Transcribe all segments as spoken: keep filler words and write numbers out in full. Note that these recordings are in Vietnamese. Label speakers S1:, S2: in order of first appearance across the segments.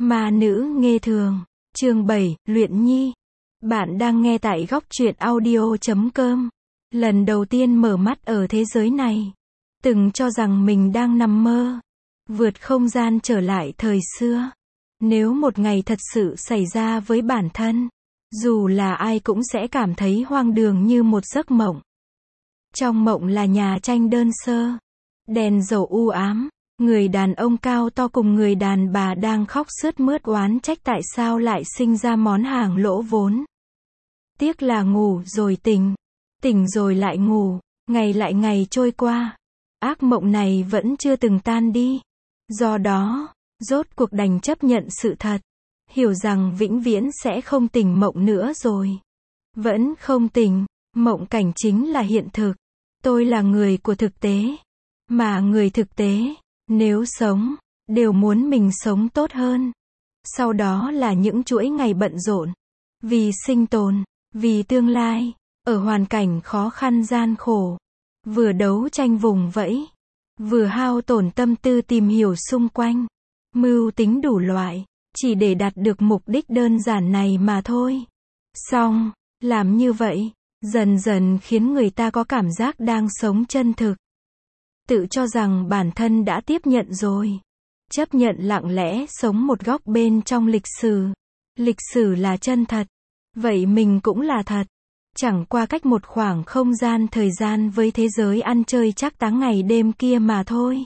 S1: Ma nữ nghe thường, chương bảy, Luyện Nhi. Bạn đang nghe tại góc truyện audio chấm com. Lần đầu tiên mở mắt ở thế giới này, từng cho rằng mình đang nằm mơ, vượt không gian trở lại thời xưa. Nếu một ngày thật sự xảy ra với bản thân, dù là ai cũng sẽ cảm thấy hoang đường như một giấc mộng. Trong mộng là nhà tranh đơn sơ, đèn dầu u ám, người đàn ông cao to cùng người đàn bà đang khóc sướt mướt oán trách tại sao lại sinh ra món hàng lỗ vốn. Tiếc là ngủ rồi tỉnh, tỉnh rồi lại ngủ, ngày lại ngày trôi qua. Ác mộng này vẫn chưa từng tan đi. Do đó, rốt cuộc đành chấp nhận sự thật, hiểu rằng vĩnh viễn sẽ không tỉnh mộng nữa rồi. Vẫn không tỉnh, mộng cảnh chính là hiện thực. Tôi là người của thực tế, mà người thực tế, nếu sống, đều muốn mình sống tốt hơn. Sau đó là những chuỗi ngày bận rộn, vì sinh tồn, vì tương lai, ở hoàn cảnh khó khăn gian khổ, vừa đấu tranh vùng vẫy, vừa hao tổn tâm tư tìm hiểu xung quanh, mưu tính đủ loại, chỉ để đạt được mục đích đơn giản này mà thôi. Xong, làm như vậy, dần dần khiến người ta có cảm giác đang sống chân thực. Tự cho rằng bản thân đã tiếp nhận rồi. Chấp nhận lặng lẽ sống một góc bên trong lịch sử. Lịch sử là chân thật. Vậy mình cũng là thật. Chẳng qua cách một khoảng không gian thời gian với thế giới ăn chơi chắc táng ngày đêm kia mà thôi.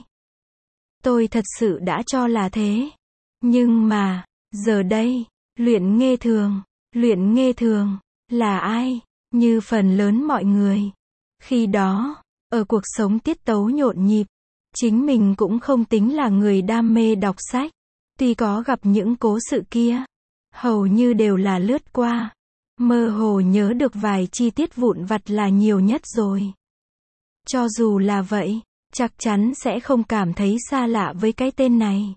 S1: Tôi thật sự đã cho là thế. Nhưng mà, giờ đây, Luyện Nghe Thường, Luyện Nghe Thường, là ai? Như phần lớn mọi người. Khi đó, ở cuộc sống tiết tấu nhộn nhịp, chính mình cũng không tính là người đam mê đọc sách. Tuy có gặp những cố sự kia, hầu như đều là lướt qua. Mơ hồ nhớ được vài chi tiết vụn vặt là nhiều nhất rồi. Cho dù là vậy, chắc chắn sẽ không cảm thấy xa lạ với cái tên này.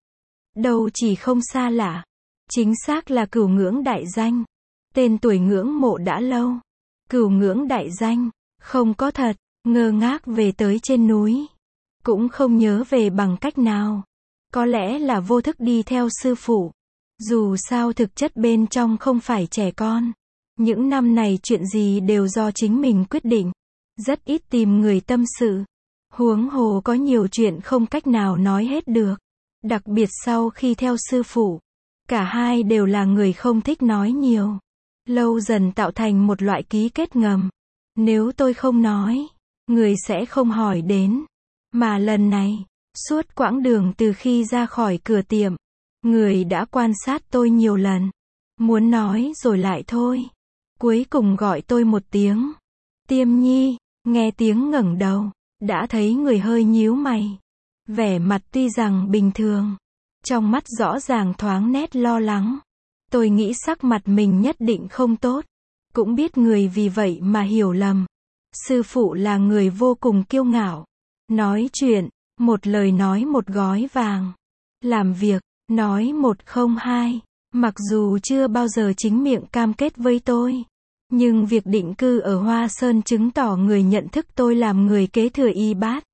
S1: Đâu chỉ không xa lạ, chính xác là Cửu Ngưỡng đại danh. Tên tuổi ngưỡng mộ đã lâu. Cửu Ngưỡng đại danh, không có thật, ngơ ngác về tới trên núi. Cũng không nhớ về bằng cách nào. Có lẽ là vô thức đi theo sư phụ. Dù sao thực chất bên trong không phải trẻ con. Những năm này chuyện gì đều do chính mình quyết định. Rất ít tìm người tâm sự. Huống hồ có nhiều chuyện không cách nào nói hết được. Đặc biệt sau khi theo sư phụ. Cả hai đều là người không thích nói nhiều. Lâu dần tạo thành một loại ký kết ngầm. Nếu tôi không nói, người sẽ không hỏi đến. Mà lần này, suốt quãng đường từ khi ra khỏi cửa tiệm, người đã quan sát tôi nhiều lần. Muốn nói rồi lại thôi. Cuối cùng gọi tôi một tiếng. Tiêm Nhi, nghe tiếng ngẩng đầu, đã thấy người hơi nhíu mày. Vẻ mặt tuy rằng bình thường, trong mắt rõ ràng thoáng nét lo lắng. Tôi nghĩ sắc mặt mình nhất định không tốt. Cũng biết người vì vậy mà hiểu lầm. Sư phụ là người vô cùng kiêu ngạo. Nói chuyện, một lời nói một gói vàng. Làm việc, nói một không hai. Mặc dù chưa bao giờ chính miệng cam kết với tôi. Nhưng việc định cư ở Hoa Sơn chứng tỏ người nhận thức tôi làm người kế thừa y bát.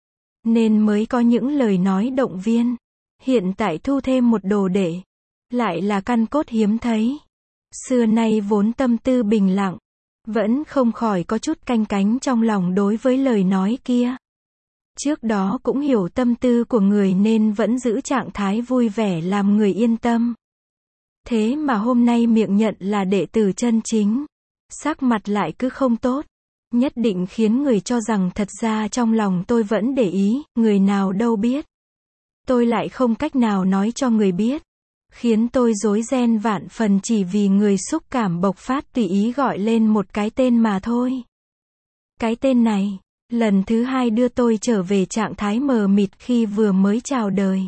S1: Nên mới có những lời nói động viên. Hiện tại thu thêm một đồ đệ. Lại là căn cốt hiếm thấy. Xưa nay vốn tâm tư bình lặng. Vẫn không khỏi có chút canh cánh trong lòng đối với lời nói kia. Trước đó cũng hiểu tâm tư của người nên vẫn giữ trạng thái vui vẻ làm người yên tâm. Thế mà hôm nay miệng nhận là đệ tử chân chính. Sắc mặt lại cứ không tốt. Nhất định khiến người cho rằng thật ra trong lòng tôi vẫn để ý, người nào đâu biết. Tôi lại không cách nào nói cho người biết. Khiến tôi rối ren vạn phần chỉ vì người xúc cảm bộc phát tùy ý gọi lên một cái tên mà thôi. Cái tên này, lần thứ hai đưa tôi trở về trạng thái mờ mịt khi vừa mới chào đời.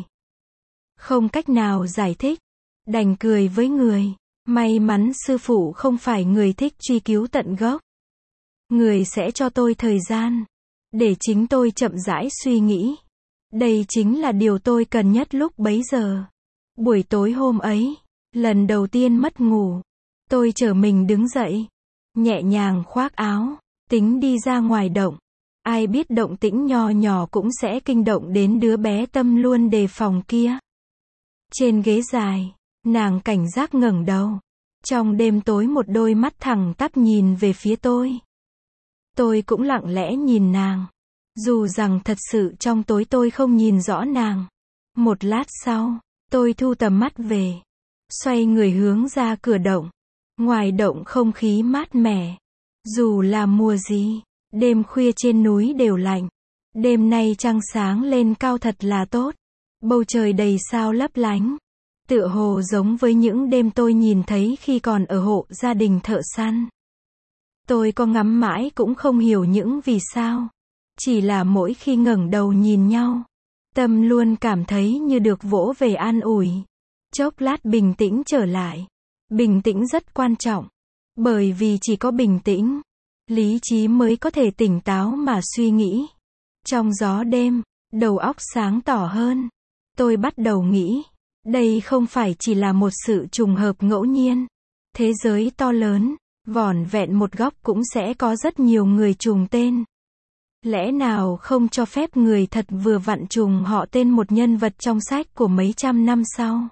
S1: Không cách nào giải thích, đành cười với người. May mắn sư phụ không phải người thích truy cứu tận gốc. Người sẽ cho tôi thời gian, để chính tôi chậm rãi suy nghĩ. Đây chính là điều tôi cần nhất lúc bấy giờ. Buổi tối hôm ấy, lần đầu tiên mất ngủ, tôi trở mình đứng dậy, nhẹ nhàng khoác áo, tính đi ra ngoài động. Ai biết động tĩnh nho nhỏ cũng sẽ kinh động đến đứa bé tâm luôn đề phòng kia. Trên ghế dài, nàng cảnh giác ngẩng đầu. Trong đêm tối một đôi mắt thẳng tắp nhìn về phía tôi. Tôi cũng lặng lẽ nhìn nàng. Dù rằng thật sự trong tối tôi không nhìn rõ nàng. Một lát sau, tôi thu tầm mắt về. Xoay người hướng ra cửa động. Ngoài động không khí mát mẻ. Dù là mùa gì, đêm khuya trên núi đều lạnh. Đêm nay trăng sáng lên cao thật là tốt. Bầu trời đầy sao lấp lánh. Tựa hồ giống với những đêm tôi nhìn thấy khi còn ở hộ gia đình thợ săn. Tôi có ngắm mãi cũng không hiểu những vì sao. Chỉ là mỗi khi ngẩng đầu nhìn nhau, tâm luôn cảm thấy như được vỗ về an ủi. Chốc lát bình tĩnh trở lại. Bình tĩnh rất quan trọng. Bởi vì chỉ có bình tĩnh, lý trí mới có thể tỉnh táo mà suy nghĩ. Trong gió đêm, đầu óc sáng tỏ hơn. Tôi bắt đầu nghĩ, đây không phải chỉ là một sự trùng hợp ngẫu nhiên. Thế giới to lớn, vỏn vẹn một góc cũng sẽ có rất nhiều người trùng tên. Lẽ nào không cho phép người thật vừa vặn trùng họ tên một nhân vật trong sách của mấy trăm năm sau?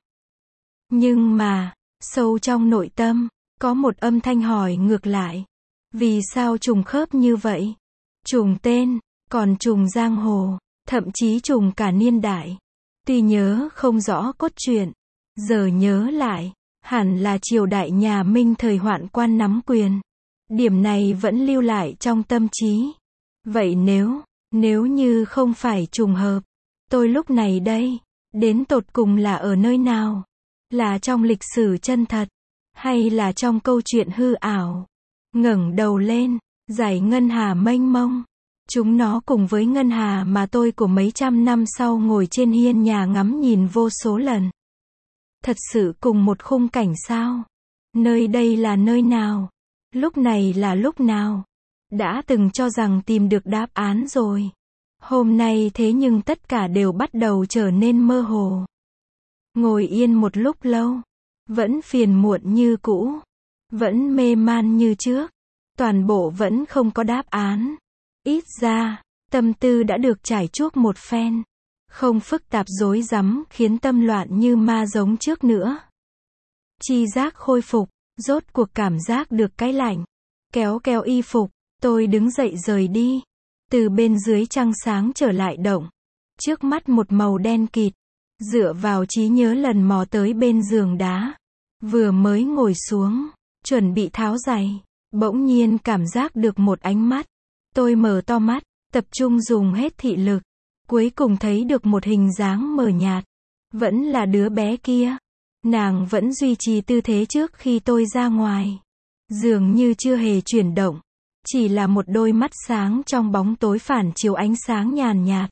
S1: Nhưng mà, sâu trong nội tâm, có một âm thanh hỏi ngược lại. Vì sao trùng khớp như vậy? Trùng tên, còn trùng giang hồ, thậm chí trùng cả niên đại. Tuy nhớ không rõ cốt truyện, giờ nhớ lại, hẳn là triều đại nhà Minh thời Hoạn Quan nắm quyền. Điểm này vẫn lưu lại trong tâm trí. Vậy nếu, nếu như không phải trùng hợp, tôi lúc này đây, đến tột cùng là ở nơi nào? Là trong lịch sử chân thật, hay là trong câu chuyện hư ảo? Ngẩng đầu lên, dải ngân hà mênh mông. Chúng nó cùng với ngân hà mà tôi của mấy trăm năm sau ngồi trên hiên nhà ngắm nhìn vô số lần. Thật sự cùng một khung cảnh sao? Nơi đây là nơi nào? Lúc này là lúc nào? Đã từng cho rằng tìm được đáp án rồi. Hôm nay thế nhưng tất cả đều bắt đầu trở nên mơ hồ. Ngồi yên một lúc lâu, vẫn phiền muộn như cũ, vẫn mê man như trước, toàn bộ vẫn không có đáp án. Ít ra, tâm tư đã được trải chuốt một phen, không phức tạp rối rắm khiến tâm loạn như ma giống trước nữa. Chi giác khôi phục, rốt cuộc cảm giác được cái lạnh. Kéo kéo y phục, tôi đứng dậy rời đi. Từ bên dưới trăng sáng trở lại động. Trước mắt một màu đen kịt. Dựa vào trí nhớ lần mò tới bên giường đá. Vừa mới ngồi xuống, chuẩn bị tháo giày. Bỗng nhiên cảm giác được một ánh mắt. Tôi mở to mắt, tập trung dùng hết thị lực. Cuối cùng thấy được một hình dáng mờ nhạt. Vẫn là đứa bé kia. Nàng vẫn duy trì tư thế trước khi tôi ra ngoài. Dường như chưa hề chuyển động. Chỉ là một đôi mắt sáng trong bóng tối phản chiếu ánh sáng nhàn nhạt.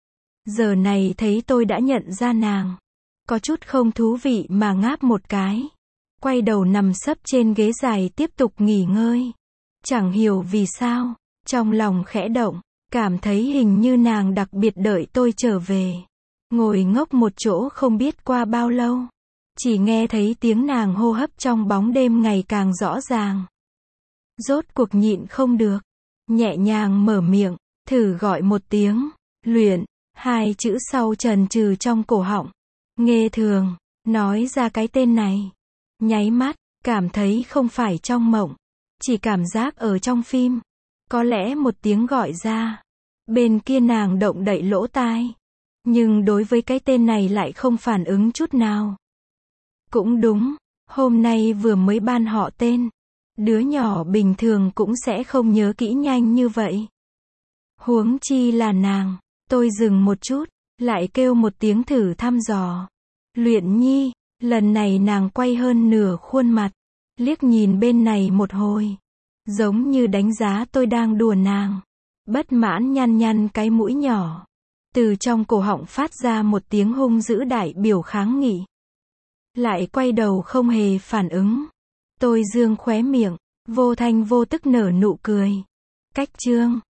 S1: Giờ này thấy tôi đã nhận ra nàng. Có chút không thú vị mà ngáp một cái. Quay đầu nằm sấp trên ghế dài tiếp tục nghỉ ngơi. Chẳng hiểu vì sao, trong lòng khẽ động, cảm thấy hình như nàng đặc biệt đợi tôi trở về. Ngồi ngốc một chỗ không biết qua bao lâu. Chỉ nghe thấy tiếng nàng hô hấp trong bóng đêm ngày càng rõ ràng. Rốt cuộc nhịn không được. Nhẹ nhàng mở miệng, thử gọi một tiếng. Luyện, hai chữ sau trần trừ trong cổ họng. Nghe thường, nói ra cái tên này. Nháy mắt, cảm thấy không phải trong mộng. Chỉ cảm giác ở trong phim. Có lẽ một tiếng gọi ra. Bên kia nàng động đậy lỗ tai. Nhưng đối với cái tên này lại không phản ứng chút nào. Cũng đúng, hôm nay vừa mới ban họ tên. Đứa nhỏ bình thường cũng sẽ không nhớ kỹ nhanh như vậy. Huống chi là nàng. Tôi dừng một chút, lại kêu một tiếng thử thăm dò. Luyện Nhi, lần này nàng quay hơn nửa khuôn mặt. Liếc nhìn bên này một hồi. Giống như đánh giá tôi đang đùa nàng. Bất mãn nhăn nhăn cái mũi nhỏ. Từ trong cổ họng phát ra một tiếng hung dữ đại biểu kháng nghị. Lại quay đầu không hề phản ứng. Tôi dương khóe miệng, vô thanh vô tức nở nụ cười. Cách chương